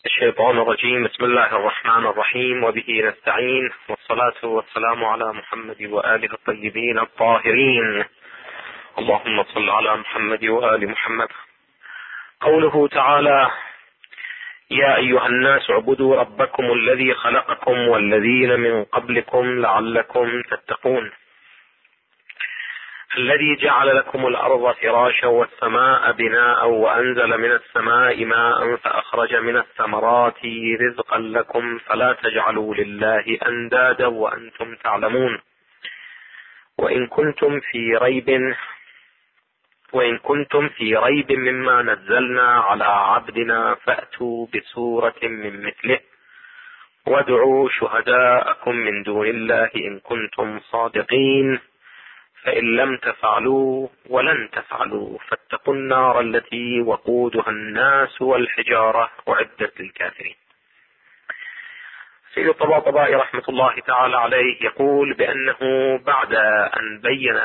الشيطان الرجيم. بسم الله الرحمن الرحيم، وبه نستعين، والصلاة والسلام على محمد وآله الطيبين الطاهرين. اللهم صل على محمد وآل محمد. قوله تعالى: يا أيها الناس اعبدوا ربكم الذي خلقكم والذين من قبلكم لعلكم تتقون، الذي جعل لكم الأرض فراشا والسماء بناء وأنزل من السماء ماء فأخرج من الثمرات رزقا لكم فلا تجعلوا لله أندادا وأنتم تعلمون. وإن كنتم في ريب مما نزلنا على عبدنا فأتوا بسورة من مثله وادعوا شهداءكم من دون الله إن كنتم صادقين، فإن لم تفعلوا ولن تفعلوا فاتقوا النار التي وقودها الناس والحجارة أعدت للكافرين. سيد الطباطبائي رحمة الله تعالى عليه يقول بأنه بعد أن بين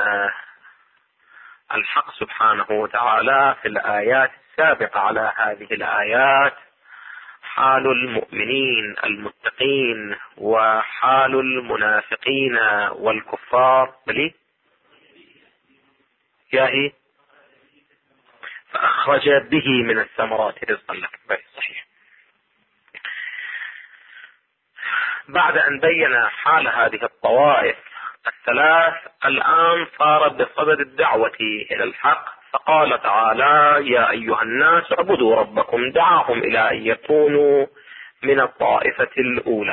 الحق سبحانه وتعالى في الآيات السابقة على هذه الآيات حال المؤمنين المتقين وحال المنافقين والكفار ياهي فأخرج به من الثمرات رزقا لكم. صحيح. بعد أن بين حال هذه الطوائف الثلاث، الآن صار بصدد الدعوة إلى الحق، فقال تعالى: يا أيها الناس اعبدوا ربكم، دعاهم إلى أن يكونوا من الطائفة الأولى.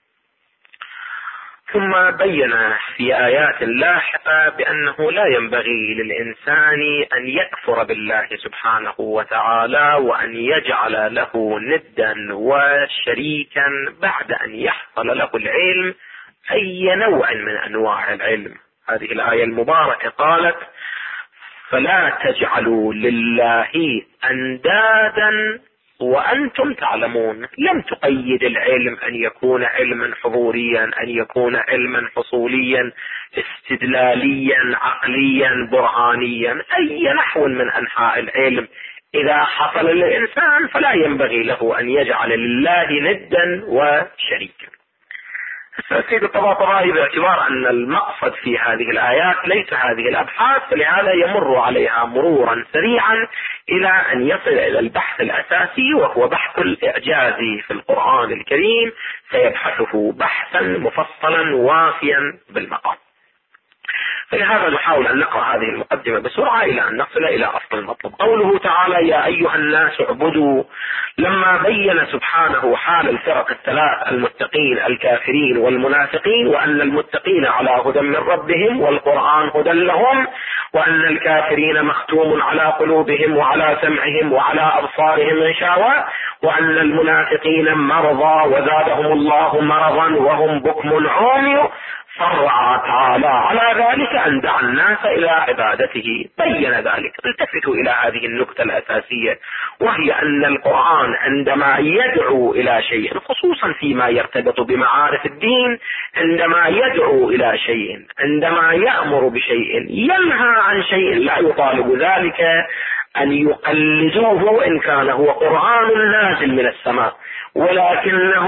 ثم بين في آيات لاحقة بأنه لا ينبغي للإنسان أن يكفر بالله سبحانه وتعالى وأن يجعل له ندا وشريكا بعد أن يحصل له العلم، أي نوع من أنواع العلم. هذه الآية المباركة قالت: فلا تجعلوا لله أندادا وأنتم تعلمون. لم تقيد العلم أن يكون علما حضوريا، أن يكون علما حصوليا استدلاليا عقليا برهانيا، أي نحو من أنحاء العلم إذا حصل للإنسان فلا ينبغي له أن يجعل لله ندا وشريكا. سيد الطباطبائي باعتبار أن المقصد في هذه الآيات ليس هذه الأبحاث، فلهذا يمر عليها مرورا سريعا إلى أن يصل إلى البحث الأساسي، وهو بحث الإعجاز في القرآن الكريم، فيبحثه بحثا مفصلا وافيا بالمقام. فلهذا نحاول أن نقرأ هذه المقدمة بسرعة إلى أن نصل إلى أصل المطلب. قوله تعالى: يا أيها الناس اعبدوا، لما بين سبحانه حال الفرق الثلاث، المتقين الكافرين والمنافقين، وأن المتقين على هدى من ربهم والقرآن هدى لهم، وأن الكافرين مختوم على قلوبهم وعلى سمعهم وعلى أبصارهم غشاوة، وأن المنافقين مرضى وزادهم الله مرضا وهم بكم عمي، فرع تعالى على ذلك أن دعا الناس إلى عبادته. بين ذلك. التفتوا إلى هذه النقطة الأساسية، وهي أن القرآن عندما يدعو إلى شيء، خصوصا فيما يرتبط بمعارف الدين، عندما يدعو إلى شيء، عندما يأمر بشيء، ينهى عن شيء، لا يطالب ذلك أن يقلدوه إن كان هو قرآن نازل من السماء، ولكنه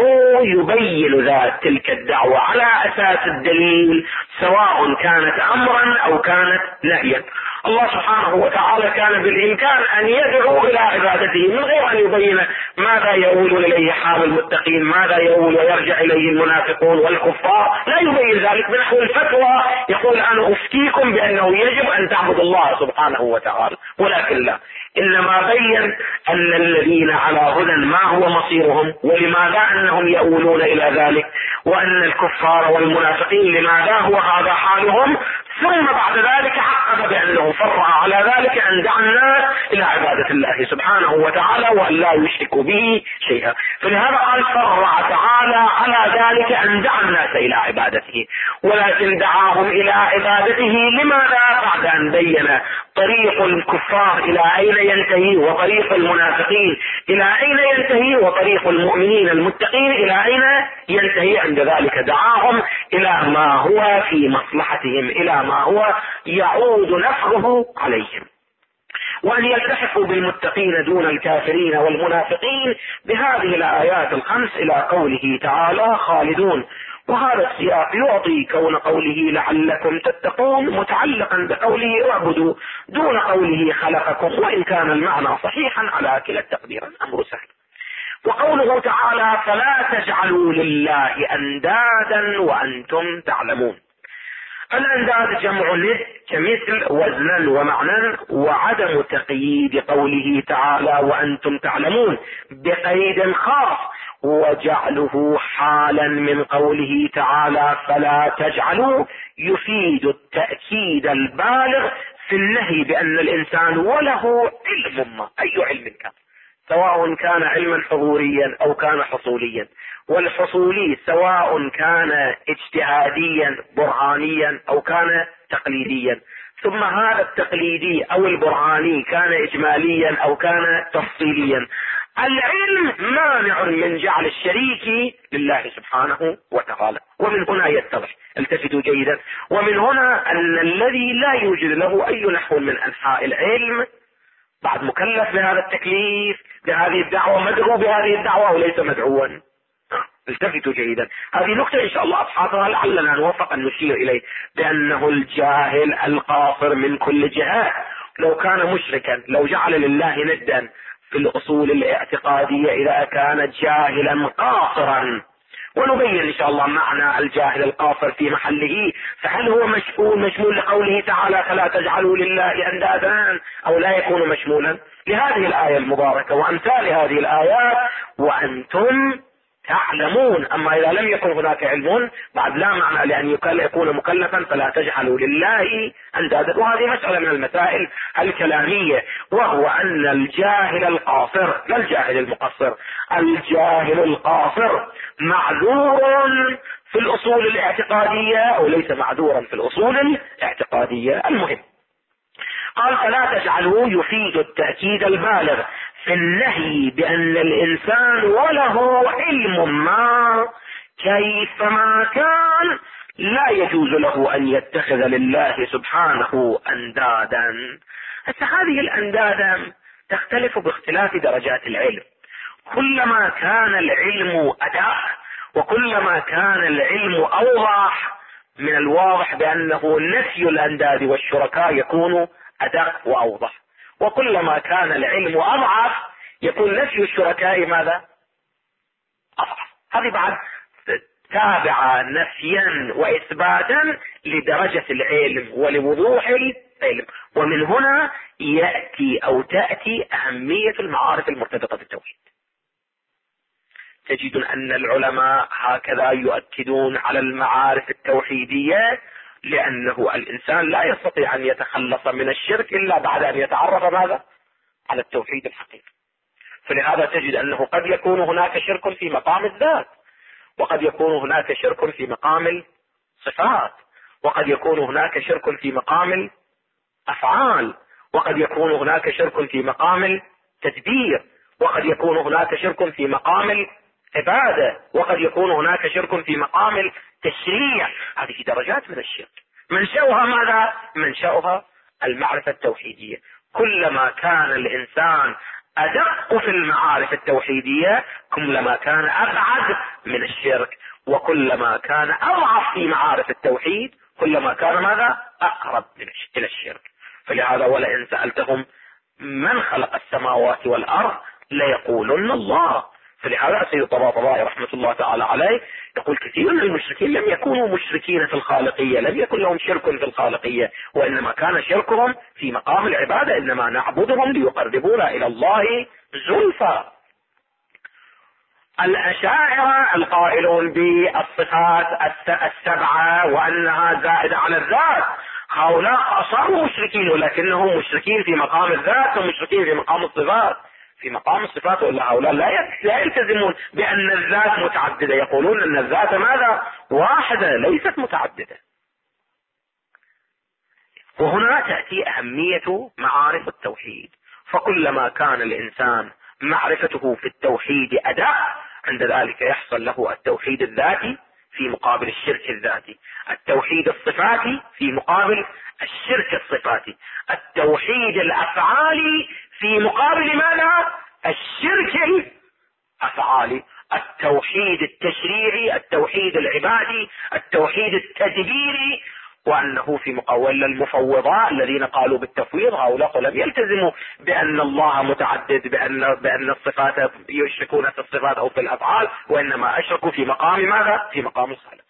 يبين ذات تلك الدعوة على أساس الدليل، سواء كانت أمرا أو كانت نهيا. الله سبحانه وتعالى كان بالإمكان أن يدعو إلى عبادته من غير أن يبين ماذا يؤول إليه حال المتقين، ماذا يؤول ويرجع إليه المنافقون والكفار، لا يبين ذلك بنحو الفتوى، يقول أنا أفتيكم بأنه يجب أن تعبد الله سبحانه وتعالى، ولكن لا، إنما بين أن الذين على هدى ما هو مصيرهم، ولماذا أنهم يؤولون إلى ذلك، وأن الكفار والمنافقين لماذا هو هذا حالهم، ثم بعد ذلك عقب بأنه فرع على ذلك أن دعا الناس إلى عبادة الله سبحانه وتعالى وأن لا يشركوا به شيئا. فلهذا قال فرع تعالى على ذلك أن دعا الناس إلى عبادته، ولكن دعاهم إلى عبادته لماذا؟ بعد أن بين طريق الكفار إلى أين ينتهي، وطريق المنافقين إلى أين ينتهي، وطريق المؤمنين المتقين إلى أين ينتهي. عند ذلك دعاهم إلى ما هو في مصلحتهم، إلى ما هو يعود نفعه عليهم. وأن يلتحقوا بالمتقين دون الكافرين والمنافقين بهذه الآيات الخمس إلى قوله تعالى خالدون. وهذا السياق يعطي كون قوله لعلكم تتقون متعلقا بقوله اعبدوا دون قوله خلقكم، وإن كان المعنى صحيحا على كلا التقدير الأمر سهل. وقوله تعالى فلا تجعلوا لله أندادا وأنتم تعلمون. الأنداد جمع ند كمثل وزنا ومعنى، وعدم تقييد قوله تعالى وأنتم تعلمون بقيد خاص، وجعله حالا من قوله تعالى فلا تجعلوا يفيد التأكيد البالغ في النهي بأن الإنسان وله علم ما، أي علم كان، سواء كان علما حضوريا أو كان حصوليا، والحصولي سواء كان اجتهاديا برهانيا أو كان تقليديا، ثم هذا التقليدي أو البرهاني كان إجماليا أو كان تفصيليا، العلم مانع من جعل الشريك لله سبحانه وتعالى. ومن هنا يتضح، التفتوا جيدا، ومن هنا أن الذي لا يوجد له أي نحو من أنحاء العلم بعد مكلف بهذا التكليف بهذه الدعوة، مدعو بهذه الدعوة وليس مدعوا. التفتوا جيدا، هذه نقطة إن شاء الله أبحاثها لعلنا نوفق أن نشير إليه، بأنه الجاهل القاصر من كل جهة لو كان مشركا، لو جعل لله ندا في الأصول الاعتقادية إذا كان جاهلا قاصرا، ونبين إن شاء الله معنى الجاهل القاصر في محله، فهل هو مشمول لقوله تعالى فلا تجعلوا لله أندادا أو لا يكون مشمولا لهذه الآية المباركة وأمثال هذه الآيات وأنتم تعلمون. أما إذا لم يكن هناك علم بعد لا معنى لأن يكون مكلفا فلا تجعلوا لله أندادا. وهذه مسألة من المسائل الكلامية، وهو أن الجاهل القاصر لا الجاهل المقصر، الجاهل القاصر معذور في الأصول الاعتقادية أو ليس معذورا في الأصول الاعتقادية. المهم قال فلا تجعلوا يفيد التأكيد البالغ في النهي بأن الإنسان وله علم ما كيفما كان لا يجوز له أن يتخذ لله سبحانه أندادا. هذه الأنداد تختلف باختلاف درجات العلم، كلما كان العلم أدق وكلما كان العلم أوضح من الواضح بأنه نفي الأنداد والشركاء يكون أدق وأوضح، وكلما كان العلم أضعف يكون نفي الشركاء ماذا؟ أضعف. هذه بعد تابع نفيا وإثباتا لدرجة العلم ولوضوح العلم. ومن هنا يأتي أو تأتي أهمية المعارف المرتبطة بالتوحيد. تجد أن العلماء هكذا يؤكدون على المعارف التوحيدية، لأنه الإنسان لا يستطيع أن يتخلص من الشرك إلا بعد أن يتعرف ماذا؟ على التوحيد الحقيقي. فلهذا تجد أنه قد يكون هناك شرك في مقام الذات، وقد يكون هناك شرك في مقام الصفات، وقد يكون هناك شرك في مقام الأفعال، وقد يكون هناك شرك في مقام التدبير، وقد يكون هناك شرك في مقام العبادة، وقد يكون هناك شرك في مقام التشريع. هذه درجات من الشرك، منشأها ماذا؟ منشأها المعرفة التوحيدية. كلما كان الإنسان أدق في المعارف التوحيدية كلما كان أبعد من الشرك، وكلما كان أضعف في معارف التوحيد كلما كان ماذا؟ أقرب إلى الشرك. فلهذا ولئن سألتهم من خلق السماوات والأرض ليقولن الله. فلهذا سيد الطباطبائي رحمة الله تعالى عليه يقول كثير من المشركين لم يكونوا مشركين في الخالقية، لم يكن لهم شرك في الخالقية، وإنما كان شركهم في مقام العبادة، إنما نعبدهم ليقربونا إلى الله زلفى. الأشاعرة القائلون بالصفات السبعة وأنها زائدة على الذات، هؤلاء صاروا مشركين، ولكنهم مشركين في مقام الذات ومشركين في مقام الصفات. في مقام الصفات ولا هؤلاء لا يلتزمون بأن الذات متعددة، يقولون أن الذات ماذا؟ واحدة ليست متعددة. وهنا تأتي أهمية معارف التوحيد، فكلما كان الإنسان معرفته في التوحيد أداء عند ذلك يحصل له التوحيد الذاتي في مقابل الشرك الذاتي، التوحيد الصفاتي في مقابل الشرك الصفاتي، التوحيد الافعالي في مقابل ماذا؟ الشرك الافعالي، التوحيد التشريعي، التوحيد العبادي، التوحيد التدبيري. وانه في مقابل المفوضاء الذين قالوا بالتفويض، هؤلاء لم يلتزموا بان الله متعدد، بان الصفات يشركون في الصفات او في الافعال، وانما اشركوا في مقام ماذا؟ في مقام الخالق.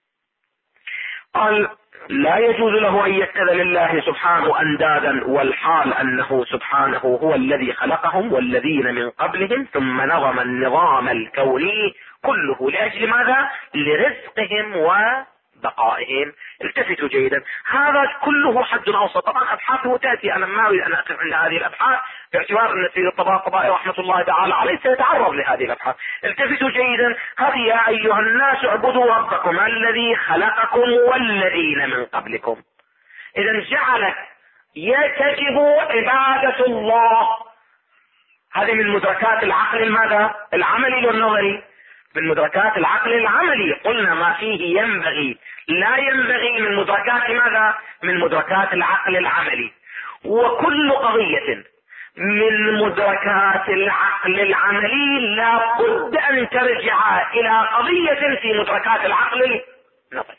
قال لا يجوز له ان يتخذ لله سبحانه اندادا، والحال انه سبحانه هو الذي خلقهم والذين من قبلهم، ثم نظم النظام الكوني كله لاجل ماذا؟ لرزقهم وبقائهم. التفتوا جيدا، هذا كله حد اوسط. طبعا ابحاثه تاتي، انا ما اريد ان اقف عند هذه الابحاث باعتبار ان سيد الطباطبائي رحمه الله تعالى عليه سيتعرض لهذه الابحاث. التفتوا جيدا، هذه يا ايها الناس اعبدوا ربكم الذي خلقكم والذين من قبلكم. اذا جعلت يجب عبادة الله. هذه من مدركات العقل ماذا؟ العملي والنظري. من مدركات العقل العملي، قلنا ما فيه ينبغي لا ينبغي من مدركات ماذا؟ من مدركات العقل العملي. وكل قضية من مدركات العقل العملي لا بد ان ترجع الى قضية في مدركات العقل النظري.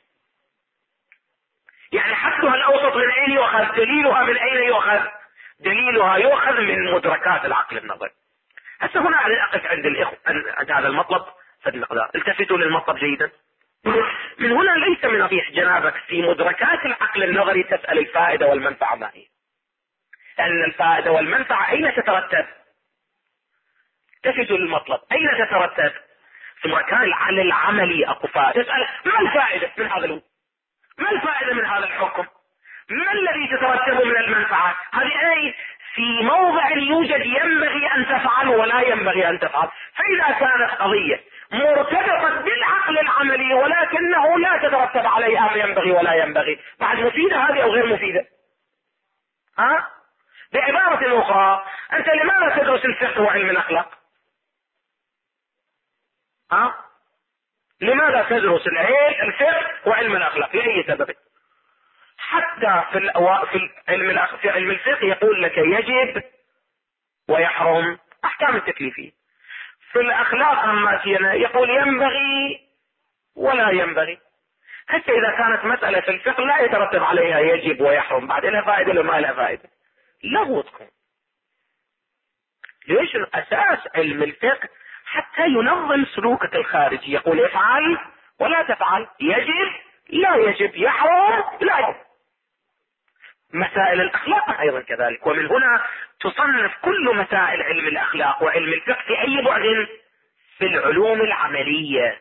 يعني حدها الاوسط من اين يؤخذ؟ دليلها من اين يؤخذ؟ دليلها يؤخذ من مدركات العقل النظري. هسه هنا اقف عند هذا المطلب فد مقدار. التفتوا للمطلب جيدا. من هنا ليس من ريح جنابك في مدركات العقل النظري تسأل الفائدة والمنفعة ما هي، لأن الفائدة والمنفعة أين تترتب؟ التفتوا للمطلب، أين تترتب؟ في مكان العقل العملي. أقفاء تسأل ما الفائدة من هذا الوجود؟ ما الفائدة من هذا الحكم؟ ما الذي تترتب من المنفعة؟ هذه أي في موضع يوجد ينبغي أن تفعل ولا ينبغي أن تفعل. فإذا كانت قضية مرتبطة بالعقل العملي ولكنه لا تترتب عليها ما ينبغي ولا ينبغي، بعد مفيدة هذه أو غير مفيدة؟ بعبارة أخرى، أنت لماذا تدرس الفقه وعلم الأخلاق؟ لماذا تدرس الفقه وعلم الأخلاق؟ لأي سبب؟ حتى في علم الفقه يقول لك يجب ويحرم، احكام التكليفية. في الاخلاق اما يقول ينبغي ولا ينبغي. حتى اذا كانت مسألة في الفقه لا يترتب عليها يجب ويحرم، بعد لها فائدة ولا ما لها فائدة؟ لا تكون. ليش؟ اساس علم الفقه حتى ينظم سلوكك الخارجي، يقول افعل ولا تفعل، يجب لا يجب، يحرم لا يحرم. مسائل الاخلاق ايضا كذلك. ومن هنا تصنف كل مسائل علم الاخلاق وعلم الفقه في اي بعد؟ في العلوم العملية.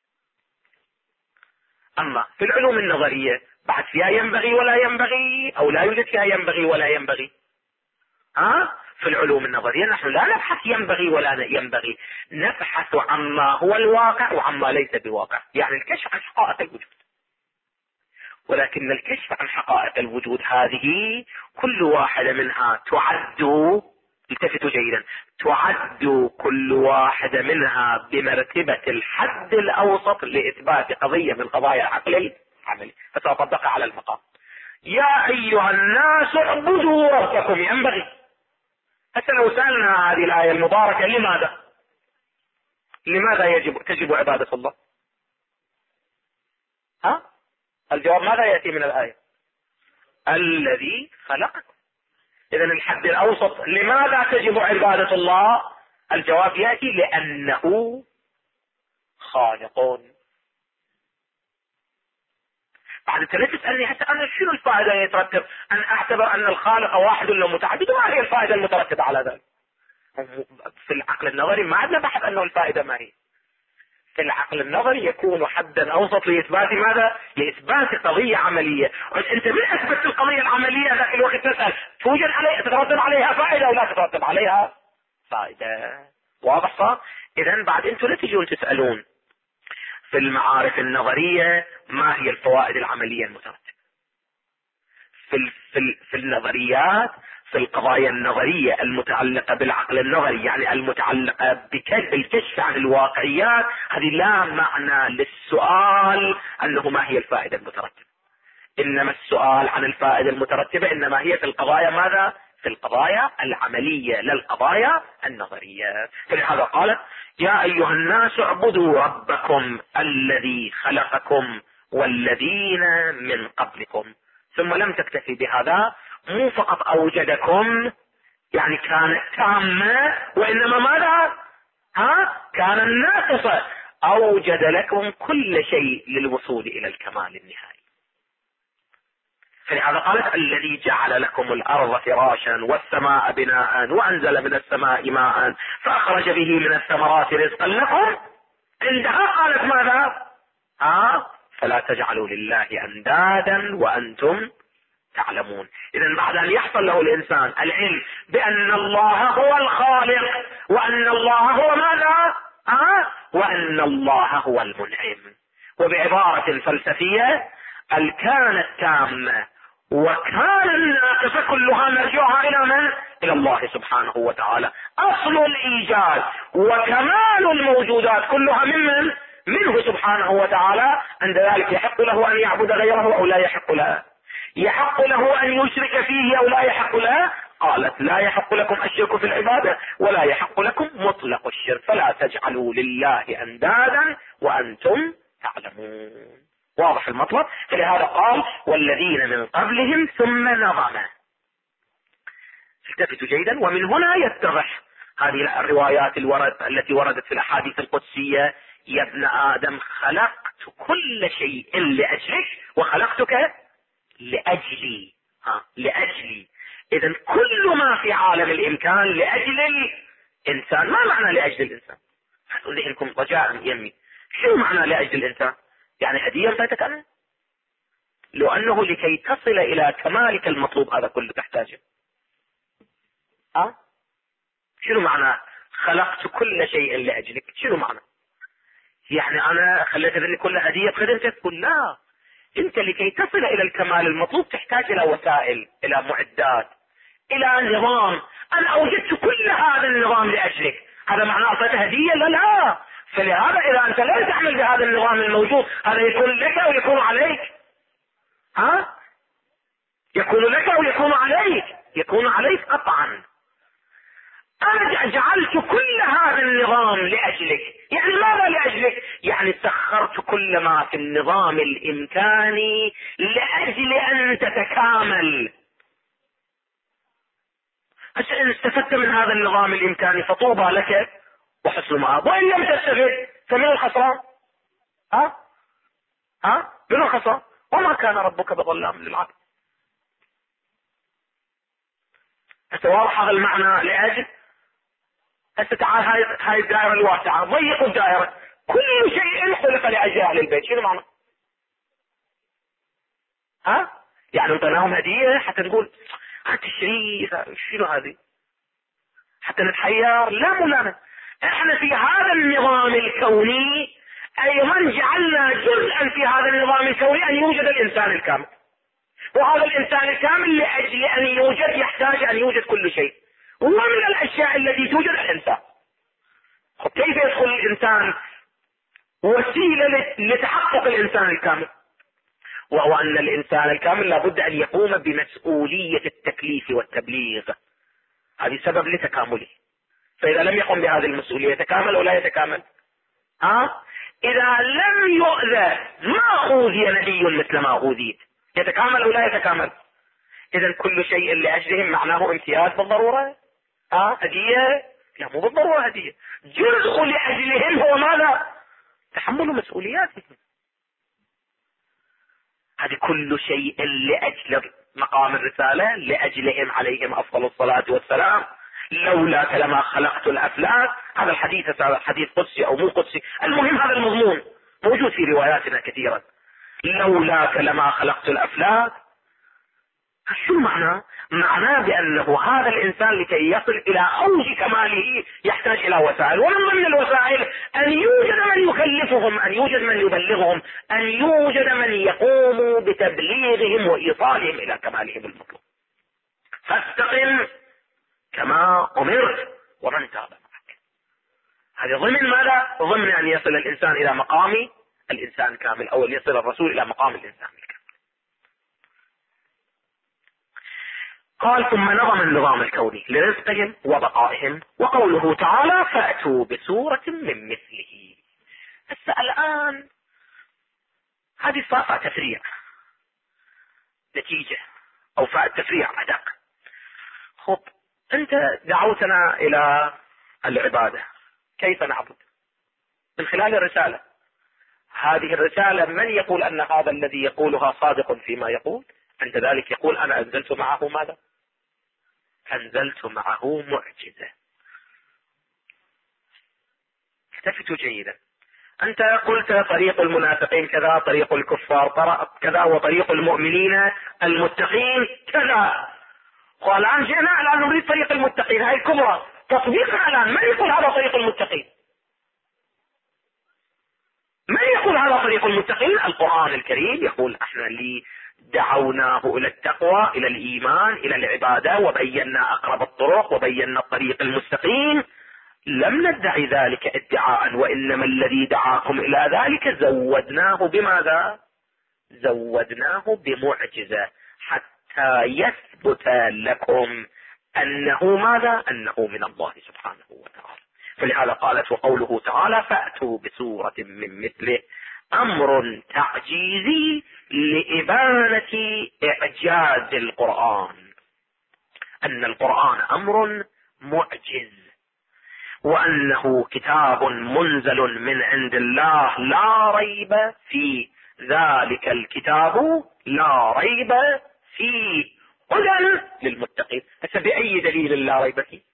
اما في العلوم النظرية بعد فيها ينبغي ولا ينبغي، او لا يوجد فيها ينبغي ولا ينبغي. في العلوم النظرية نحن لا نبحث ينبغي ولا ينبغي، نبحث عما هو الواقع وعما ليس بواقع، يعني الكشف عن حقائق الوجود. ولكن الكشف عن حقائق الوجود هذه كل واحدة منها تعد، التفتوا جيدا، تعد كل واحدة منها بمرتبة الحد الأوسط لإثبات قضية من قضايا العقل العملي، فسأطبقها على المقام. يا أيها الناس اعبدوا ربكم، ينبغي. حتى لو سألنا هذه الآية المباركة لماذا تجب عبادة الله؟ الجواب ماذا يأتي من الآية؟ الذي خلقكم. إذا الحد الأوسط لماذا تجب عبادة الله؟ الجواب يأتي لأنه خالق. بعد انت لا تسألني حتى أنا شنو الفائدة يترتب أن أعتبر أن الخالق واحد ولا متعدد، ما هي الفائدة المترتبة على ذلك؟ في العقل النظري ما عندنا بحث أنه الفائدة ما هي. في العقل النظري يكون حدا اوسط لاثبات ماذا؟ لاثبات قضية عملية. انت من اثبت القضية العملية ذاك الوقت تسأل تترتب عليها فائدة او لا تترتب عليها فائدة. واضح صار؟ اذا بعد انتم لا تجون تسألون في المعارف النظرية ما هي الفوائد العملية المترتبة. في النظريات في القضايا النظرية المتعلقة بالعقل النظري، يعني المتعلقة بالكشف عن الواقعيات، هذه لا معنى للسؤال أنه ما هي الفائدة المترتبة، إنما السؤال عن الفائدة المترتبة إنما هي في القضايا ماذا؟ في القضايا العملية لا القضايا النظرية. فلهذا قالت يا أيها الناس اعبدوا ربكم الذي خلقكم والذين من قبلكم. ثم لم تكتفي بهذا، مو فقط أوجدكم يعني كانت تامة، وإنما ماذا؟ كان ناقصة، أوجد لكم كل شيء للوصول إلى الكمال النهائي. فلهذا قالت الذي جعل لكم الأرض فراشا والسماء بناء وأنزل من السماء ماء فأخرج به من الثمرات رزقا لكم. عندها قالت ماذا؟ فلا تجعلوا لله أندادا وأنتم تعلمون. إذن بعد أن يحصل له الإنسان العلم بأن الله هو الخالق وأن الله هو ماذا؟ وأن الله هو المنعم، وبعبارة فلسفية الكان التامة وكان الناقصة كلها مرجعها إلى من؟ إلى الله سبحانه وتعالى. أصل الإيجاد وكمال الموجودات كلها من؟ منه سبحانه وتعالى. عند ذلك يحق له أن يعبد غيره أو لا يحق له؟ يحق له أن يشرك فيه أو لا يحق له؟ قالت لا يحق لكم الشرك في العبادة ولا يحق لكم مطلق الشرك، فلا تجعلوا لله أندادا وأنتم تعلمون. واضح المطلب؟ فلهذا قال والذين من قبلهم ثم نظم. التفتوا جيدا، ومن هنا يتضح هذه الروايات التي وردت في الأحاديث القدسية يا ابن آدم خلقت كل شيء لأجلك وخلقتك لأجلي. لأجلي. إذن كل ما في عالم الإمكان لأجل الإنسان. ما معنى لأجل الإنسان؟ هتقول لكم رجاء يمي، شو معنى لأجل الإنسان؟ يعني هدية فاتك أنا؟ لو أنه لكي تصل إلى كمالك المطلوب هذا كله تحتاجه. شنو معنى خلقت كل شيء لأجلك؟ شنو معنى؟ يعني أنا خليت ذلك كل هدية بخدمتك؟ قل لا، أنت لكي تصل إلى الكمال المطلوب تحتاج إلى وسائل، إلى معدات، إلى نظام. أنا أوجدت كل هذا النظام لأجلك، هذا معنى أعطيته هدية؟ لا. فلهذا إذا أنت لا تعمل بهذا النظام الموجود هذا يكون لك أو يكون عليك؟ يكون لك أو يكون عليك؟ يكون عليك قطعا. أنا جعلت كل هذا النظام لأجلك، يعني ماذا لأجلك؟ يعني سخرت كل ما في النظام الإمكاني لأجل أن تتكامل. إن استفدت من هذا النظام الإمكاني فطوبى لك وحسن مآب، وإن لم تستفد فمن الخسران؟ من الخسران. وما كان ربك بظلام للعبد. واضح هذا المعنى لأجل. تعال هاي الدائرة الواسعة، ضيقوا الدائرة، كل شيء خلق لأجل أهل البيت. شنو معنى؟ يعني انطيناهم هدية حتى نقول تشريف، شنو هذه؟ حتى نتحير؟ لا. احنا في هذا النظام الكوني ايضا جعلنا جزءا في هذا النظام الكوني ان يوجد الانسان الكامل، وهذا الانسان الكامل لاجل ان يوجد يحتاج ان يوجد كل شيء، ومن الاشياء التي توجد الانسان. كيف يدخل الانسان؟ وسيلة لتحقق الانسان الكامل، وهو ان الانسان الكامل لابد ان يقوم بمسؤولية التكليف والتبليغ. هذه سبب لتكامله. فاذا لم يقم بهذه المسؤولية يتكامل او لا يتكامل؟ اذا لم يؤذى ما اوذي نبي مثل ما اوذيت، يتكامل او لا يتكامل؟ اذا كل شيء لاجلهم معناه امتياز بالضرورة؟ هدية؟ لا، مو بالضرورة هدية. جزء لاجلهم هو ماذا؟ تحمل مسؤولياتهم. هذه كل شيء لأجل مقام الرسالة، لأجلهم عليهم أفضل الصلاة والسلام. لولاك لما خلقت الأفلاك. هذا الحديث حديث قدسي أو مو قدسي، المهم هذا المضمون موجود في رواياتنا كثيرا. لولاك لما خلقت الأفلاك. شو معناه؟ معناه بأنه هذا الإنسان لكي يصل إلى أوج كماله يحتاج إلى وسائل، ومن ضمن الوسائل أن يوجد من يكلفهم، أن يوجد من يبلغهم، أن يوجد من يقوم بتبليغهم وإيصالهم إلى كمالهم المطلوب. فاستقم كما أمرت ومن تاب معك. هذا ضمن ماذا؟ ضمن أن يصل الإنسان إلى مقام الإنسان كامل، أو أن يصل الرسول إلى مقام الإنسان الكامل. قال ثم نظم النظام الكوني لرزقهم وبقائهم، وقوله تعالى فأتوا بسورة من مثله. بس الآن هذه فاء تفريع نتيجة، أو فاء تفريع أدق. خب أنت دعوتنا إلى العبادة، كيف نعبد؟ من خلال الرسالة. هذه الرسالة من يقول أن هذا الذي يقولها صادق فيما يقول؟ عند ذلك يقول أنا أنزلت معه ماذا؟ أنزلت معه معجزة. التفتوا جيدا. أنت قلت طريق المنافقين كذا، طريق الكفار كذا، وطريق المؤمنين المتقين كذا. والآن جئنا الآن نريد طريق المتقين، هاي الكبرى تطبيقها الآن. من يقول هذا طريق المتقين؟ من يقول هذا طريق المتقين؟ القرآن الكريم يقول احنا اللي دعوناه الى التقوى، الى الايمان، الى العبادة، وبينا اقرب الطرق، وبينا الطريق المستقيم. لم ندعي ذلك ادعاء، وانما الذي دعاكم الى ذلك زودناه بماذا؟ زودناه بمعجزة حتى يثبت لكم انه ماذا؟ انه من الله سبحانه وتعالى. فلهذا قالت وقوله تعالى فأتوا بسورة من مثله أمر تعجيزي لإبانة إعجاز القرآن، أن القرآن أمر معجز، وأنه كتاب منزل من عند الله لا ريب فيه. ذلك الكتاب لا ريب فيه هدى للمتقين. هسه بأي دليل لا ريب فيه؟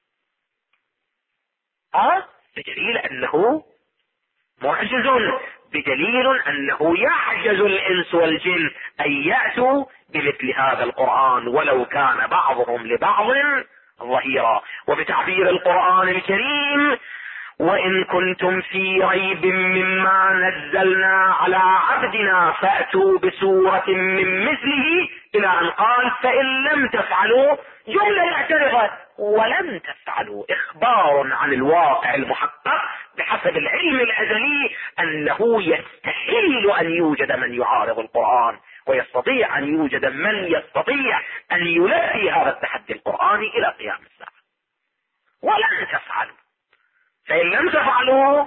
بدليل أنه معجز، بدليل أنه يعجز الإنس والجن أن يأتوا بمثل هذا القرآن ولو كان بعضهم لبعض ظهيرا. وبتعبير القرآن الكريم وإن كنتم في ريب مما نزلنا على عبدنا فأتوا بسورة من مثله، إلى أن قال فإن لم تفعلوا، جملة يعترض ولم تفعلوا، إخبار عن الواقع المحقق بحسب العلم الأزلي أنه يستحيل أن يوجد من يعارض القرآن، ويستطيع أن يوجد من يستطيع أن يلقي هذا التحدي القرآني إلى قيام الساعة. ولم تفعلوا، فإن لم تفعلوا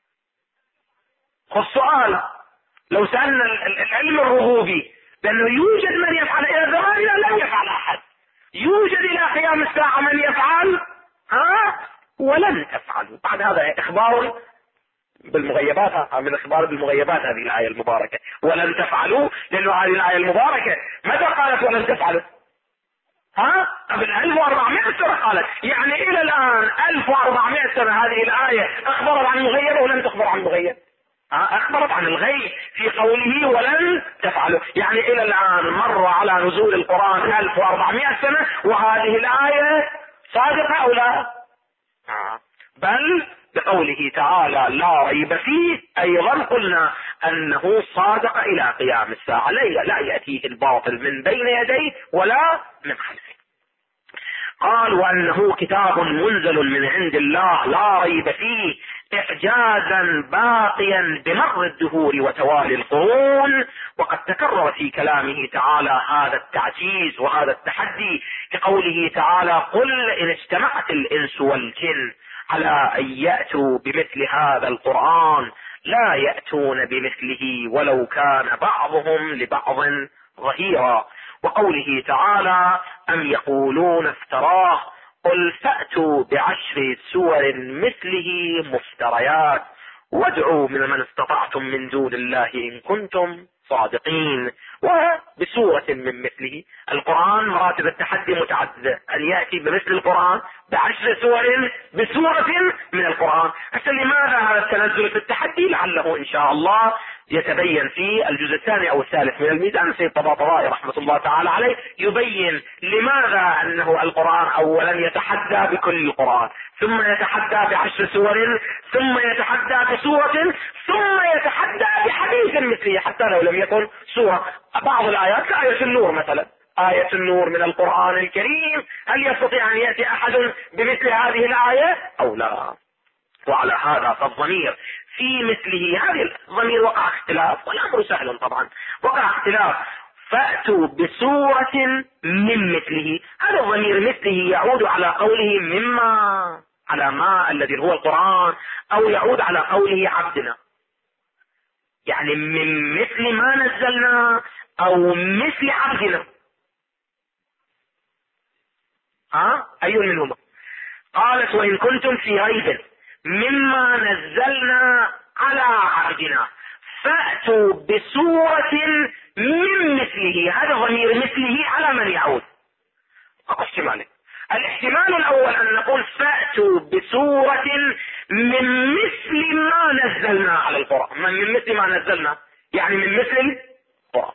السؤال لو سألنا العلم الربوبي بأنه يوجد من يفعل إلى زماننا لم يفعل أحد، يوجد إلى قيام الساعة من يفعل ولم تفعلوا. بعد هذا إخبار بالمغيبات، من إخبار بالمغيبات هذه الآية المباركة ولم تفعلوا، لأنه هذه الآية المباركة متى قالت ولم تفعلوا؟ قبل 1400 سنة قالت، يعني إلى الآن 1400 سنة هذه الآية أخبرت عن مغيب ولم تخبر عن مغيب. أخبرت عن الغيب في قوله ولن تفعلوا، يعني إلى الآن مر على نزول القرآن 1400 سنة وهذه الآية صادقة أو لا؟ بل بقوله تعالى لا ريب فيه أيضا قلنا أنه صادق إلى قيام الساعة، لا يأتيه الباطل من بين يديه ولا من خلفه. قال وأنه كتاب منزل من عند الله لا ريب فيه إعجازا باقيا بمر الدهور وتوالي القرون. وقد تكرر في كلامه تعالى هذا التعجيز وهذا التحدي كقوله تعالى قل إن اجتمعت الإنس والجن على أن يأتوا بمثل هذا القرآن لا يأتون بمثله ولو كان بعضهم لبعض ظهيرا. وقوله تعالى أم يقولون افتراه قل فأتوا بعشر سور مثله مفتريات وادعوا من استطعتم من دون الله إن كنتم صادقين. وبسورة من مثله، القرآن مراتب التحدي متعددة، أن يأتي بمثل القرآن بعشر سور بسورة من القرآن. لماذا هذا التنزل في التحدي؟ لعله إن شاء الله يتبين في الجزء الثاني أو الثالث من الميزان. سيد طباطبائي رحمة الله تعالى عليه يبين لماذا أنه القرآن أولا يتحدى بكل القرآن، ثم يتحدى بعشر سور، ثم يتحدى بسورة، ثم يتحدى بحديث مثله حتى لو لم يكن سورة. بعض الآيات كآية النور مثلا، آية النور من القرآن الكريم، هل يستطيع أن يأتي أحد بمثل هذه الآية أو لا؟ وعلى هذا فالضمير في مثله، هذه الضمير وقع اختلاف، والأمر سهل طبعا، وقع اختلاف. فأتوا بسورة من مثله، هذا الضمير مثله يعود على قوله مما، على ما الذي هو القرآن، أو يعود على قوله عبدنا، يعني من مثل ما نزلنا أو مثل عبدنا. أي منهما؟ قالت وإن كنتم في ريب مما نزلنا على عبدنا فأتوا بسورة من مثله. هذا ضمير مثله على من يعود؟ احتمالين. الاحتمال الأول أن نقول فأتوا بسورة من مثل ما نزلنا على القرآن. من مثل ما نزلنا يعني من مثل القرآن.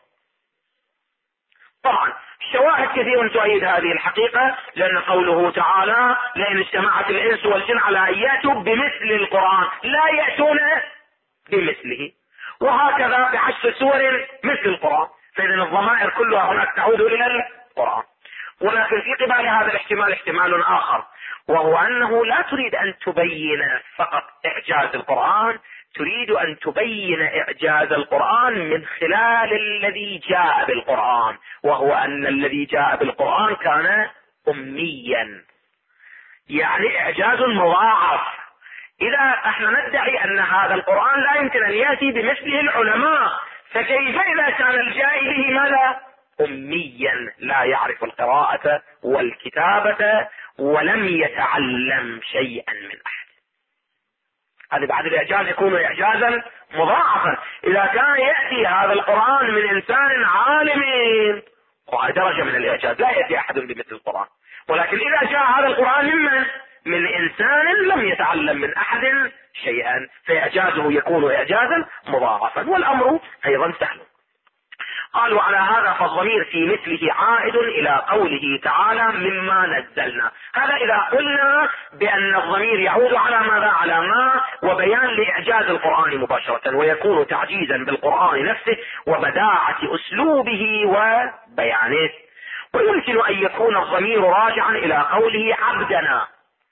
طبعا الشواهد كثيرا تؤيد هذه الحقيقة، لأن قوله تعالى لئن اجتمعت الإنس والجن على أن يأتوا بمثل القرآن لا يأتون بمثله، وهكذا بعشر سور مثل القرآن. فإذا الضمائر كلها هناك تعود إلى القرآن. ولكن في قبال هذا الاحتمال احتمال آخر، وهو أنه لا تريد أن تبين فقط إعجاز القرآن، تريد أن تبين إعجاز القرآن من خلال الذي جاء بالقرآن، وهو أن الذي جاء بالقرآن كان أميا، يعني إعجاز مضاعف. إذا احنا ندعي أن هذا القرآن لا يمكن أن يأتي بمثله العلماء، فكيف إذا كان الجاء به ماذا؟ أميا لا يعرف القراءة والكتابة ولم يتعلم شيئا من أحد. هذا بعد الإعجاز يكون إعجازا مضاعفا. إذا كان يأتي هذا القرآن من إنسان عالم وهذه درجة من الإعجاز، لا يأتي أحد بمثل القرآن. ولكن إذا جاء هذا القرآن من إنسان لم يتعلم من أحد شيئا، فإعجازه يكون إعجازا مضاعفا، والأمر أيضا سهل. قالوا على هذا فالضمير في مثله عائد إلى قوله تعالى مما نزلنا. هذا إذا قلنا بأن الضمير يعود على ماذا؟ على ما، وبيان لإعجاز القرآن مباشرة، ويكون تعجيزا بالقرآن نفسه وبداعة أسلوبه وبيانه. ويمكن أن يكون الضمير راجعا إلى قوله عبدنا،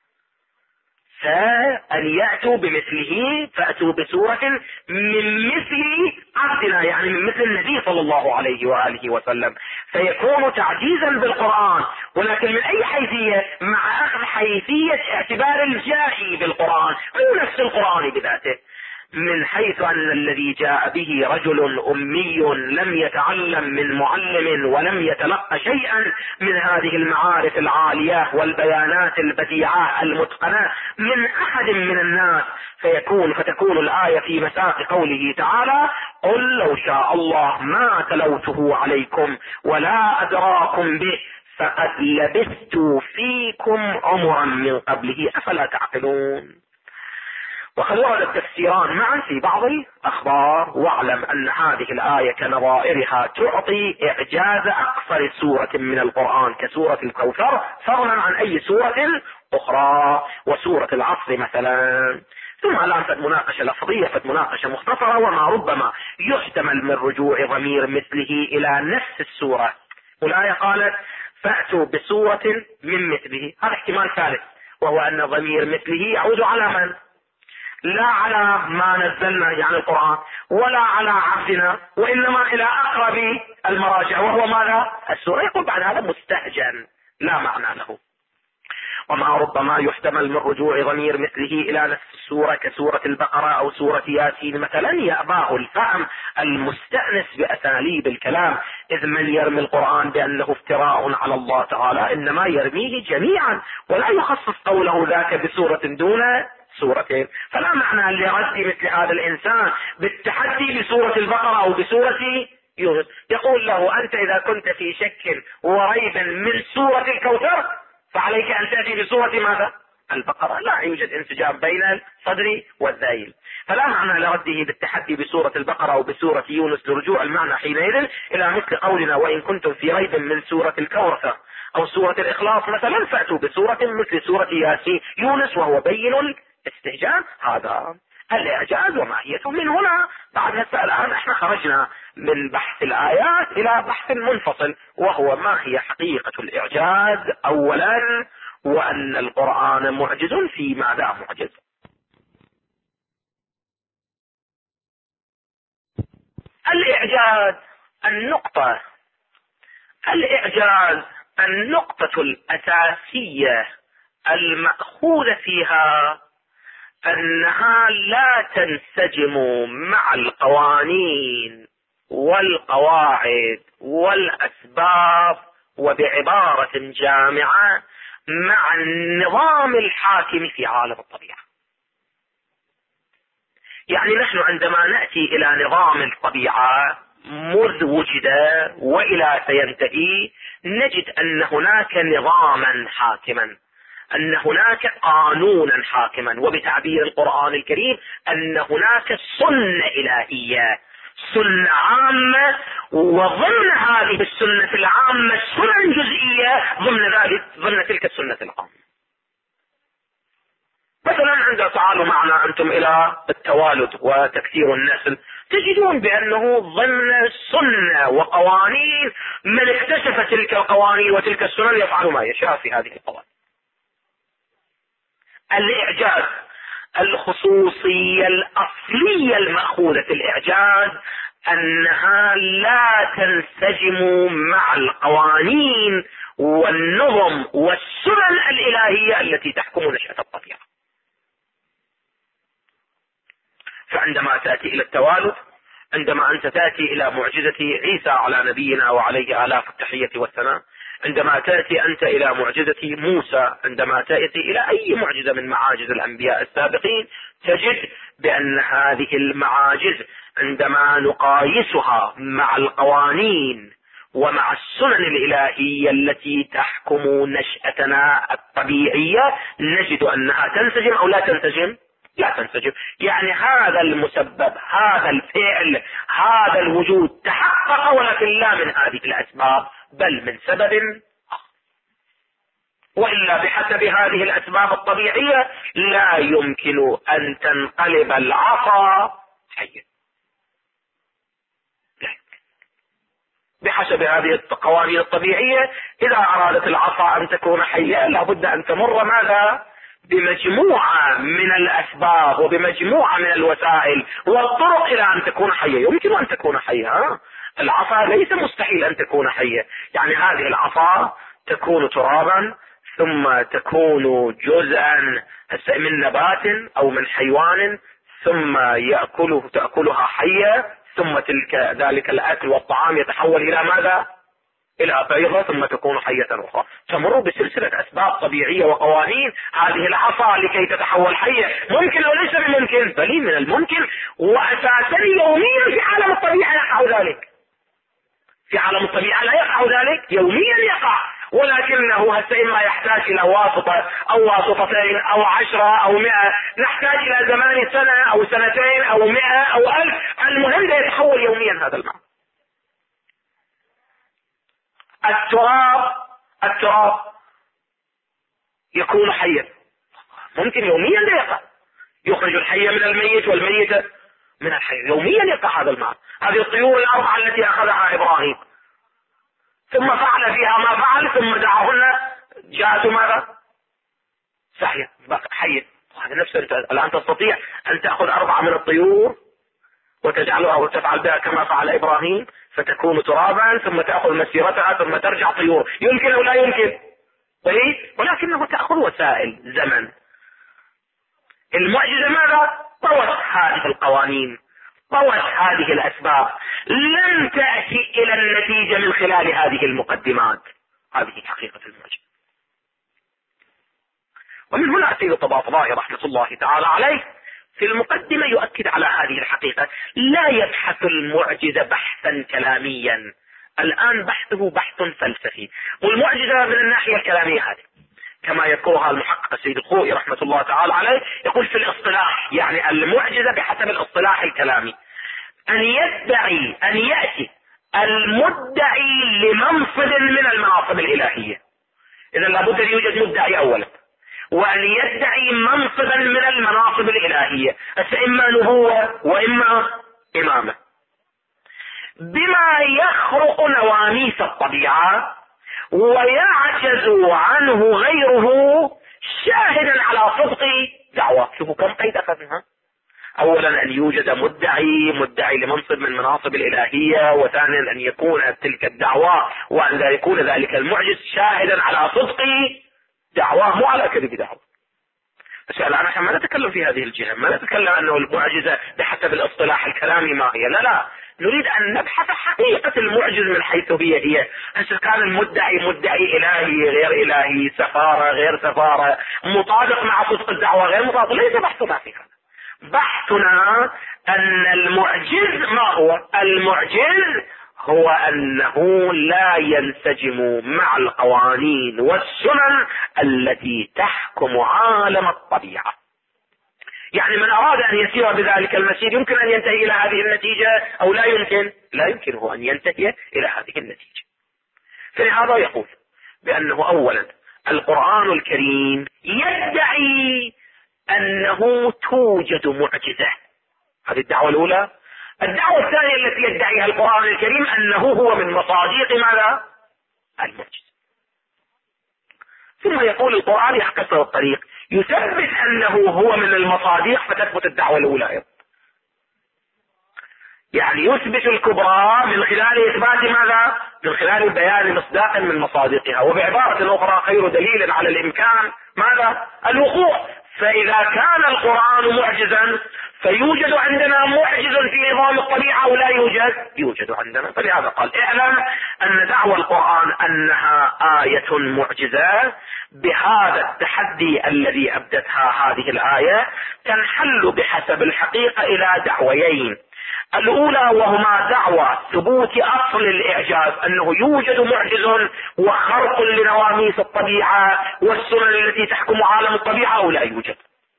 فأن يأتوا بمثله، فأتوا بسورة من مثل عبدنا، يعني من مثل النبي صلى الله عليه وآله وسلم، فيكون تعجيزا بالقرآن. ولكن من أي حيثية؟ مع أخذ حيثية اعتبار الجاء بالقرآن، مو نفس القرآن بذاته، من حيث أن الذي جاء به رجل أمي لم يتعلم من معلم ولم يتلقى شيئا من هذه المعارف العالية والبيانات البديعة المتقنة من أحد من الناس، فتكون الآية في مساق قوله تعالى قل لو شاء الله ما تلوته عليكم ولا أدراكم به فقد لبثت فيكم عمرا من قبله أفلا تعقلون. وقد ورد التفسيران معا في بعض الأخبار. واعلم أن هذه الآية كنظائرها تعطي إعجاز أكثر سورة من القرآن كسورة الكوثر فضلا عن أي سورة أخرى، وسورة العصر مثلا. ثم الآن فد مناقشة لفظية، فد مناقشة مختصرة، وما ربما يحتمل من رجوع ضمير مثله إلى نفس السورة. والآية قالت فأتوا بسورة من مثله، هذا احتمال ثالث، وهو أن ضمير مثله يعود على من؟ لا على ما نزلنا يعني القرآن، ولا على عبدنا، وإنما إلى أقرب المراجع وهو ماذا؟ السورة. يقول بعد هذا مستهجن لا معنى له. وما ربما يحتمل من رجوع ضمير مثله إلى نفس السورة كسورة البقرة أو سورة ياسين مثلا يأباه الفهم المستأنس بأساليب الكلام، إذ من يرمي القرآن بأنه افتراء على الله تعالى إنما يرميه جميعا ولا يخصص قوله ذاك بسورة دون سورتين. فلا معنى لرد مثل هذا الإنسان بالتحدي بسورة البقرة أو بسورة يونس. يقول له أنت إذا كنت في شك وريب من سورة الكوثر فعليك أن تأتي بسورة ماذا؟ البقرة. لا يوجد انسجام بين الصدر والذيل، فلا معنى لرده بالتحدي بسورة البقرة أو بسورة يونس لرجوع المعنى حينئذ إلى مثل قولنا وإن كنتم في ريب من سورة الكوثر أو سورة الإخلاص مثلا فأتوا بسورة مثل سورة يونس، وهو بين الاستهجان. هذا الإعجاز وماهيته. من هنا بعد هسه الآن احنا خرجنا من بحث الآيات إلى بحث منفصل، وهو ما هي حقيقة الإعجاز أولا، وأن القرآن معجز في ماذا معجز. الإعجاز النقطة الأساسية المأخوذ فيها أنها لا تنسجم مع القوانين والقواعد والأسباب، وبعبارة جامعة مع النظام الحاكم في عالم الطبيعة. يعني نحن عندما نأتي إلى نظام الطبيعة منذ وجد وإلى سينتهي، نجد أن هناك نظاما حاكما، أن هناك قانونا حاكما، وبتعبير القرآن الكريم أن هناك سنة إلهية، سنة عامة، وضمن هذه السنة العامة سنن جزئية ضمن تلك السنة العامة. مثلا عندما تعالوا معنا أنتم إلى التوالد وتكثير النسل، تجدون بأنه ضمن سنة وقوانين، من اكتشف تلك القوانين وتلك السنن يفعل ما يشاء في هذه القوانين. الإعجاز، الخصوصية الأصلية المأخوذة في الإعجاز أنها لا تنسجم مع القوانين والنظم والسنن الإلهية التي تحكم نشأة الطبيعة. فعندما تأتي إلى التوالد، عندما أنت تأتي إلى معجزة عيسى على نبينا وعليه آلاف التحية والثناء، عندما تأتي أنت إلى معجزة موسى، عندما تأتي إلى أي معجزة من معاجز الأنبياء السابقين، تجد بأن هذه المعاجز عندما نقايسها مع القوانين ومع السنن الإلهية التي تحكم نشأتنا الطبيعية، نجد أنها تنسجم أو لا تنسجم؟ لا تنسجم. يعني هذا المسبب، هذا الفعل، هذا الوجود تحقق ولكن لا من هذه الأسباب، بل من سبب وإلا بحسب هذه الأسباب الطبيعية لا يمكن أن تنقلب العصا حيا. بحسب هذه القوانين الطبيعية، إذا أرادت العصا أن تكون حية لابد أن تمر ماذا؟ بمجموعة من الأسباب وبمجموعة من الوسائل والطرق إلى أن تكون حية. يمكن أن تكون حية، العصا ليس مستحيل أن تكون حية. يعني هذه العصا تكون ترابا ثم تكون جزءا من نبات أو من حيوان، ثم تأكلها حية، ثم ذلك الأكل والطعام يتحول إلى ماذا؟ إلى بيضة، ثم تكون حية أخرى. تمر بسلسلة أسباب طبيعية وقوانين. هذه العصا لكي تتحول حية ممكن أو ليس بممكن؟ بل من الممكن، وأساسا يوميا في عالم الطبيعة يقع ذلك. في عالم الطبيعة لا يقع ذلك، يوميا يقع، ولكنه هسه إما يحتاج إلى واسطة أو واسطتين أو 10 أو 100، نحتاج إلى زمان سنة أو سنتين أو 100 أو 1000، المهم يتحول يوميا هذا الماء. التراب يكون حيا، ممكن يوميا يقع، يخرج الحي من الميت والميت من الحي، يوميا يقع هذا الماء. هذه الطيور الأربعة التي أخذها إبراهيم ثم فعل فيها ما فعل، ثم دعاهن جاءت ماذا؟ صحيح حية. هذا نفسه أنت الآن تستطيع أن تأخذ 4 من الطيور وتجعلها وتفعل بها كما فعل إبراهيم، فتكون ترابا، ثم تأخذ مسيرتها ثم ترجع طيور. يمكن أو لا يمكن؟ طيب، ولكنه تأخذ وسائل زمن. المعجزة ماذا؟ طوت هذه القوانين، طوت هذه الأسباب، لن تأتي إلى النتيجة من خلال هذه المقدمات. هذه حقيقة المعجزة. ومن هنا السيد الطباطبائي رحمة الله تعالى عليه في المقدمة يؤكد على هذه الحقيقة. لا يبحث المعجزة بحثا كلاميا، الآن بحثه بحث فلسفي. والمعجزة من الناحية الكلامية هذه كما يذكرها المحقق السيد الخوئي رحمة الله تعالى عليه، يقول في الاصطلاح، يعني المعجزة بحسب الاصطلاح الكلامي، أن يأتي المدعي لمنصب من المناصب الإلهية. إذا لابد أن يوجد مدعي أولا، وأن يدعي منصبا من المناصب الإلهية، إما نبوة وإما إمامه بما يخرق نواميس الطبيعة ويعجز عنه غيره شاهدا على صدق دعوة. شوفوا كم قيد أخذناها. أولا أن يوجد مدعي لمنصب من مناصب الإلهية، وثانيا أن يكون تلك الدعوة وأن لا يكون ذلك المعجز شاهدا على صدق دعوة مو على كذب دعوة. بس الآن نحن ما نتكلم في هذه الجهة، ما نتكلم أنه المعجزة بحسب الاصطلاح الكلامي ما هي، لا نريد أن نبحث حقيقة المعجز من حيث هي. هل كان المدعي مدعي إلهي غير إلهي، سفارة غير سفارة، مطابق مع صدق الدعوة غير مطابق، ليس بحثنا في هذا. بحثنا أن المعجز ما هو؟ المعجز هو أنه لا ينسجم مع القوانين والسنن التي تحكم عالم الطبيعة. يعني من أراد أن يسير بذلك المسير يمكن أن ينتهي إلى هذه النتيجة أو لا يمكن؟ لا يمكنه أن ينتهي إلى هذه النتيجة. فلهذا يقول بأنه أولا القرآن الكريم يدعي أنه توجد معجزة، هذه الدعوة الأولى. الدعوة الثانية التي يدعيها القرآن الكريم أنه هو من مصادق ماذا؟ المعجزة. ثم يقول القرآن يختصر الطريق، يثبت أنه هو من المصادق فتثبت الدعوة الأولى، يعني يثبت الكبرى من خلال إثبات ماذا؟ من خلال بيان مصداق من مصادقها. وبعبارة أخرى خير دليل على الإمكان ماذا؟ الوقوع. فإذا كان القرآن معجزا فيوجد عندنا معجز في نظام الطبيعة أو لا يوجد؟ يوجد عندنا. فلهذا قال اعلم أن دعوى القرآن أنها آية معجزة بهذا التحدي الذي أبدتها هذه الآية تنحل بحسب الحقيقة إلى دعويين. الأولى وهما دعوى ثبوت أصل الإعجاز، أنه يوجد معجز وخرق لنواميس الطبيعة والسنن التي تحكم عالم الطبيعة أو لا يوجد.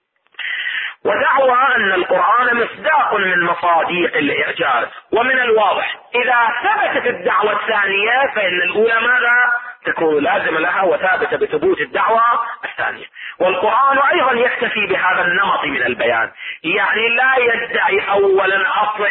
ودعوى أن القرآن مصداق من مصادق الإعجاز. ومن الواضح إذا ثبتت الدعوة الثانية فإن الأولى ماذا؟ تكون لازمة لها وثابتة بثبوت الدعوة الثانية. والقرآن أيضا يكتفي بهذا النمط من البيان، يعني لا يدعي أولا أصل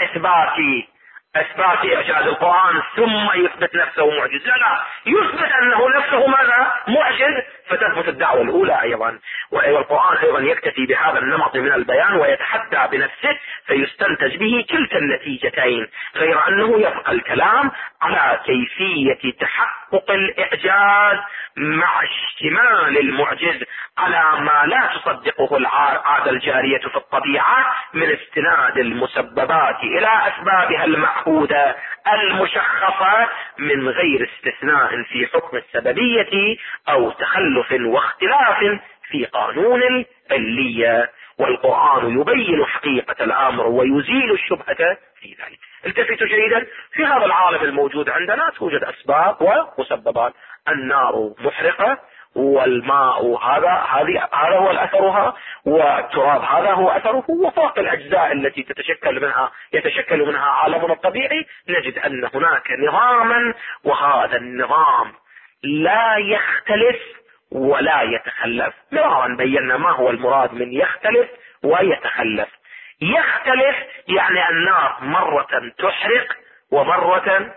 إثبات إعجاز القرآن ثم يثبت نفسه معجز، لا يثبت أنه نفسه ماذا؟ معجز فتثبت الدعوة الأولى أيضا. والقرآن أيضا يكتفي بهذا النمط من البيان ويتحدى بنفسه فيستنتج به كلتا النتيجتين، غير أنه يبقى الكلام على كيفية تحقق الإعجاز مع اشتمال المعجز على ما لا تصدقه العادة الجارية في الطبيعة من استناد المسببات إلى أسبابها المعهودة المشخصة من غير استثناء في حكم السببية أو تخلف واختلاف في قانون العلية. والقرآن يبين حقيقة الأمر ويزيل الشبهة في ذلك. التفتوا جيدا، في هذا العالم الموجود عندنا توجد أسباب ومسببات. النار محرقة، والماء هذا هو أثرها، والتراب هذا هو أثره، وفوق الأجزاء التي يتشكل منها عالمنا الطبيعي نجد أن هناك نظاما، وهذا النظام لا يختلف ولا يتخلف. مرارا بينا ما هو المراد من يختلف ويتخلف. يختلف يعني النار مرة تحرق ومرة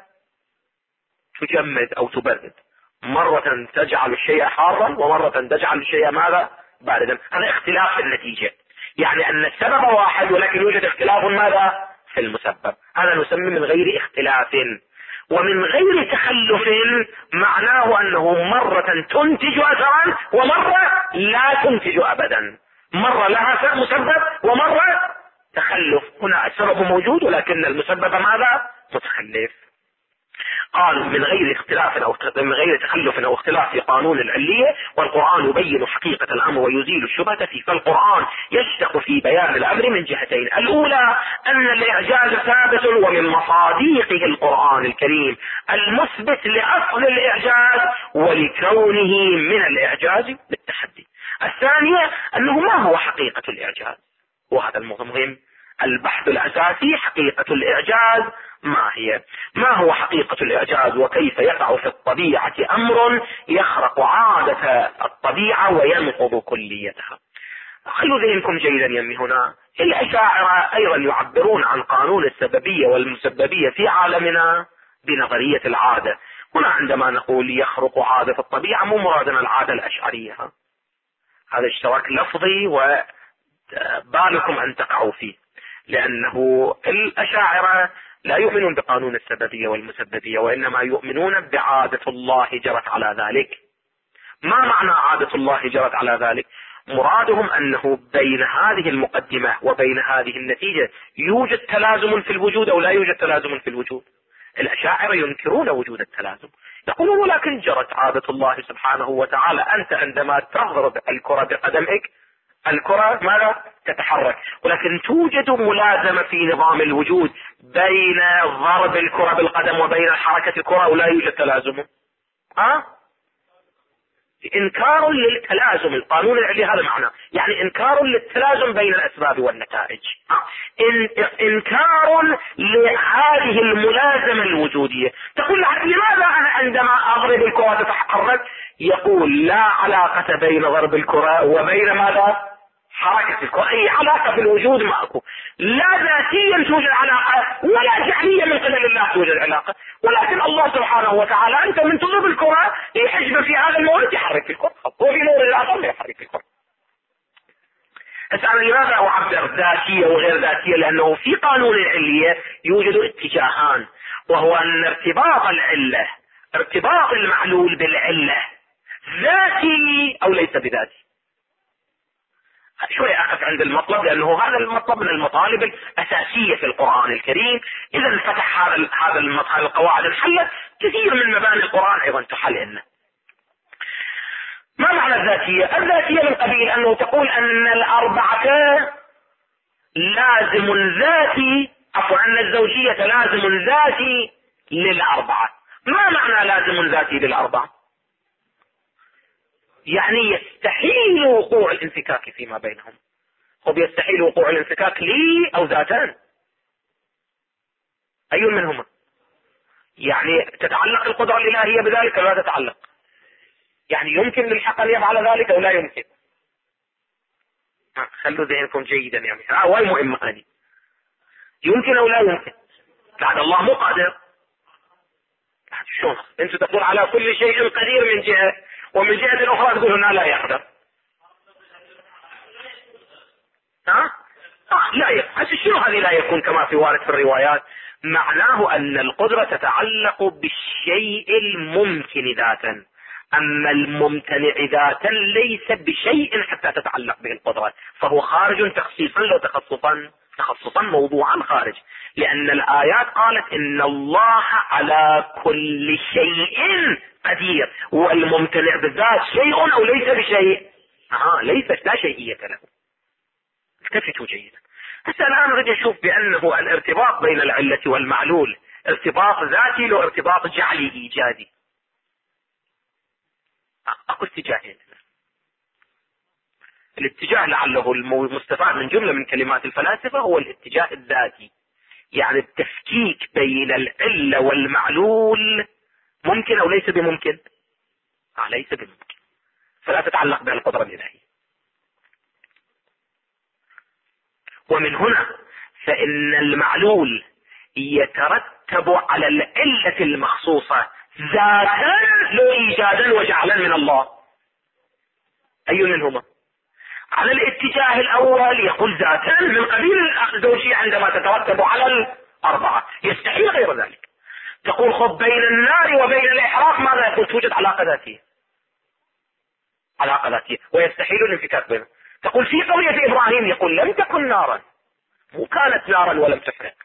تجمد أو تبرد، مرة تجعل الشيء حارا ومرة تجعل الشيء ماذا؟ باردا. هذا اختلاف في النتيجة، يعني أن السبب واحد ولكن يوجد اختلاف ماذا؟ في المسبب. هذا نسميه من غير اختلاف. ومن غير تخلف معناه أنه مرة تنتج أثرا ومرة لا تنتج أبدا، مرة لها مسبب ومرة تخلف. هنا السبب موجود ولكن المسبب ماذا؟ متخلف. قال من غير اختلاف أو من غير تخلف أو اختلاف في قانون العلية. والقرآن يبين حقيقة الأمر ويزيل الشبهة فيه. فالقرآن يشتق في بيان الأمر من جهتين. الأولى أن الإعجاز ثابت ومن مصادقه القرآن الكريم المثبت لأصل الإعجاز ولكونه من الإعجاز بالتحدي. الثانية أنه ما هو حقيقة الإعجاز، وهذا المهم. البحث الأساسي حقيقة الإعجاز ما هي؟ ما هو حقيقة الإعجاز وكيف يقع في الطبيعة أمر يخرق عادة الطبيعة وينقض كليتها؟ خلوا ذهنكم جيدا يمي هنا. الأشاعرة أيضا يعبرون عن قانون السببية والمسببية في عالمنا بنظرية العادة. هنا عندما نقول يخرق عادة الطبيعة مو مرادنا العادة الأشعرية، هذا اشتراك لفظي وبالكم أن تقعوا فيه، لأنه الأشاعرة لا يؤمنون بقانون السببية والمسببية، وإنما يؤمنون بعادة الله جرت على ذلك. ما معنى عادة الله جرت على ذلك؟ مرادهم أنه بين هذه المقدمة وبين هذه النتيجة يوجد تلازم في الوجود أو لا يوجد تلازم في الوجود. الأشاعرة ينكرون وجود التلازم، يقولون ولكن جرت عادة الله سبحانه وتعالى. أنت عندما تضرب الكرة بقدمك الكرة ماذا؟ تتحرك، ولكن توجد ملازمة في نظام الوجود بين ضرب الكرة بالقدم وبين حركة الكرة، ولا يوجد تلازم. انكار للتلازم، القانون العلي هذا معناه، يعني انكار للتلازم بين الاسباب والنتائج، انكار لهذه الملازمة الوجودية. تقول لماذا انا عندما اضرب الكرة تتحرك؟ يقول لا علاقة بين ضرب الكرة وبين ماذا؟ حركة الكرة. اي علاقة في الوجود ماكو، لا ذاتيا توجد علاقة ولا جعلية من قبل الله توجد علاقة، ولكن الله سبحانه وتعالى انت من تضرب الكرة يحجب في هذا المورد يحرك الكرة، وفي مورد الاخر يحرك الكرة. هسه انا لماذا اعبر ذاتية وغير ذاتية؟ لانه في قانون العلية يوجد اتجاهان، وهو ان ارتباط العلة، ارتباط المعلول بالعلة ذاتي او ليس بذاتي. شوي أقف عند المطلب، لأنه هذا المطلب من المطالب الأساسية في القرآن الكريم. إذا انفتح هذا المطلب، القواعد انحلت، كثير من مباني القرآن أيضا تحل إنه. ما معنى الذاتية؟ الذاتية من قبيل أنه تقول أن الأربعة لازم ذاتي، عفوا أن الزوجية لازم ذاتي للأربعة. ما معنى لازم ذاتي للأربعة؟ يعني يستحيل وقوع الانفكاك فيما بينهم. طب يستحيل وقوع الانفكاك لي او ذاتان؟ اي منهما؟ يعني تتعلق القدرة الالهية بذلك او لا تتعلق؟ يعني يمكن للحق ان يفعل ذلك او لا يمكن؟ خلوا ذهنكم جيدا، يعني واي مهمة هذه. يمكن او لا يمكن؟ بعد الله مو قادر. شلون انتم تقول على كل شيء قدير من جهة، ومن جهة اخرى تقول هنا لا يقدر؟ لا يقدر. شنو هذه لا يكون كما في وارد في الروايات؟ معناه ان القدرة تتعلق بالشيء الممكن ذاتا، اما الممتنع ذاتا ليس بشيء حتى تتعلق به القدرة، فهو خارج تخصيصا لو تخصصا موضوعا خارج، لان الايات قالت ان الله على كل شيء قدير، والممتنع بالذات شيء او ليس بشيء؟ ليس، لا شيئية له. التفتوا جيدا. هسه الان نريد نشوف بانه الارتباط بين العلة والمعلول ارتباط ذاتي لو ارتباط جعلي ايجادي. اكو اتجاهين. الاتجاه لعله المستفاد من جملة من كلمات الفلاسفة هو الاتجاه الذاتي، يعني التفكيك بين العلة والمعلول ممكن او ليس بممكن؟ ليس بممكن، فلا تتعلق بها القدرة الالهية. ومن هنا فإن المعلول يترتب على العلة المخصوصة ذاتا لو إيجادا وجعلا من الله. أي منهما؟ على الاتجاه الأول يقول ذاتا من قبيل الزوجية عندما تترتب على الأربعة، يستحيل غير ذلك. تقول خب بين النار وبين الإحراق ماذا يقول؟ توجد علاقة ذاتية، علاقة ذاتية، ويستحيل الانفكاك بينهم. تقول في قضية إبراهيم يقول لم تكن نارا، مو كانت نارا ولم تحرق،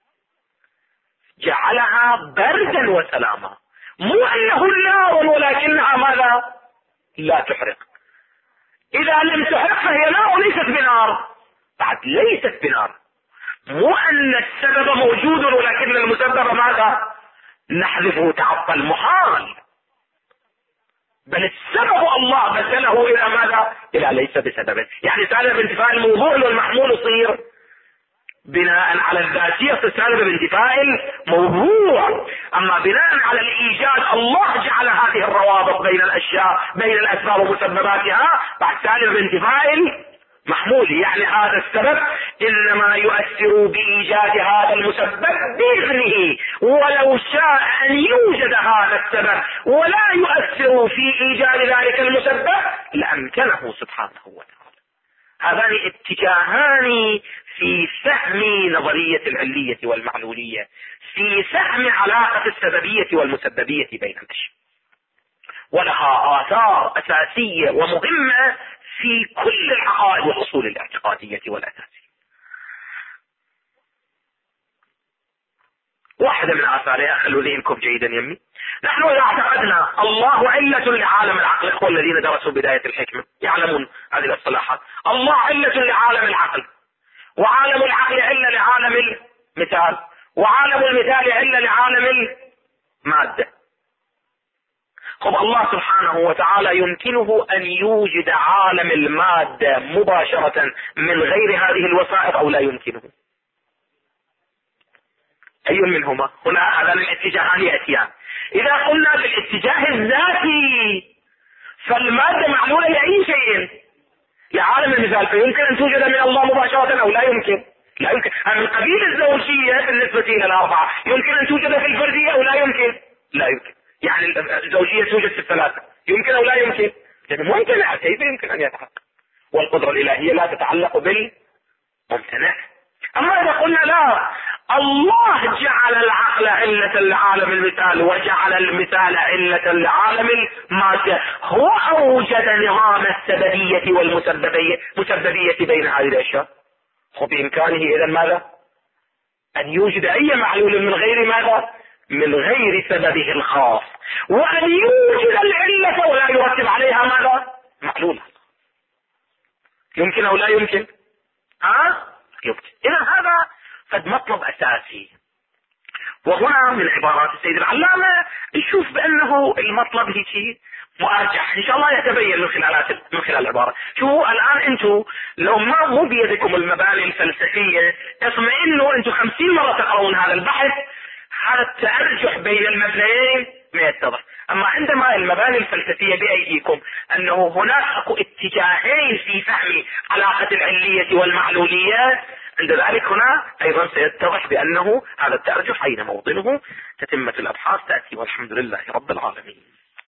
جعلها بردا وسلاما، مو انه نار ولكنها ماذا؟ لا تحرق. اذا لم تحرق فهي نار وليست بنار، بعد ليست بنار. مو ان السبب موجود ولكن المسبب ماذا؟ نحذفه، تعطل، محال. بل السبب الله بدله الى ماذا؟ الى ليس بسبب. يعني سالب انتفاء الموضوع والمحمول يصير بناء على الذاتية تسالب بانتفاء الموضوع. اما بناء على الايجاد الله جعل هذه الروابط بين الاشياء، بين الاسباب ومسبباتها، بعد سالب بانتفاء محمولي، يعني هذا السبب انما يؤثر بايجاد هذا المسبب باذنه، ولو شاء ان يوجد هذا السبب ولا يؤثر في ايجاد ذلك المسبب لامكنه سبحانه وتعالى. هذان اتجاهان في فهم نظرية العلية والمعلولية، في فهم علاقة السببية والمسببية بين الأشياء، ولها آثار أساسية ومهمة في كل العقائد والأصول الاعتقادية والأساسية. واحدة من آثارها خلوا ذهنكم جيدا يمي، نحن إذا اعتقدنا الله علة لعالم العقل، إخوة الذين درسوا بداية الحكمة يعلمون هذه الاصطلاحات، الله علة لعالم العقل، وعالم العقل علة لعالم المثال، وعالم المثال علة لعالم المادة. طب الله سبحانه وتعالى يمكنه أن يوجد عالم المادة مباشرة من غير هذه الوسائط أو لا يمكنه؟ أي منهما؟ هنا هذان الاتجاهان يأتيان. إذا قلنا بالاتجاه الذاتي فالمادة معلولة لأي شيء، لعالم المثال، فيمكن أن توجد من الله مباشرة أو لا يمكن؟ لا يمكن. من قبيل الزوجية بالنسبة إلى الأربعة يمكن أن توجد في الفردية أو لا يمكن؟ لا يمكن. يعني الزوجية توجد في الثلاثة، يمكن أو لا يمكن؟ يعني ممكن، كيف يمكن أن يتحقق؟ والقدرة الإلهية لا تتعلق بالممتنع. أما إذا قلنا لا، الله جعل العقل علة لعالم المثال وجعل المثال علة لعالم المادة، هو أوجد نظام السببية والمسببية بين هذه الأشياء، وبإمكانه إذن ماذا؟ أن يوجد أي معلول من غير ماذا؟ من غير سببه الخاص، وأن يوجد العلة ولا يرتب عليها ماذا؟ معلولة. يمكن أو لا يمكن؟ يمكن. إذا هذا قد مطلب أساسي. وهنا من عبارات السيد العلامة نشوف بأنه المطلب هيك مرجح إن شاء الله يتبين من خلال العبارة. شوفوا الآن أنتم لو مو بيدكم المباني الفلسفية اطمئنوا، أنتم 50 مرة تقرؤون هذا البحث، هذا التأرجح بين المبنيين ما يتضح. أما عندما المباني الفلسفية بأيديكم أنه هناك أكو اتجاهين في فهم علاقة العلية والمعلولية، عند ذلك هنا أيضا سيتضح بأنه هذا التأرجح أين موطنه. تتمة الأبحاث تأتي والحمد لله رب العالمين.